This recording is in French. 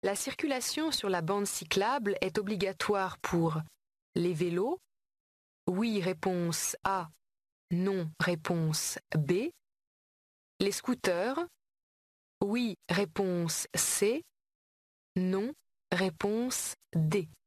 La circulation sur la bande cyclable est obligatoire pour les vélos. Oui, réponse A. Non, réponse B. Les scooters. Oui, réponse C. Non, réponse D.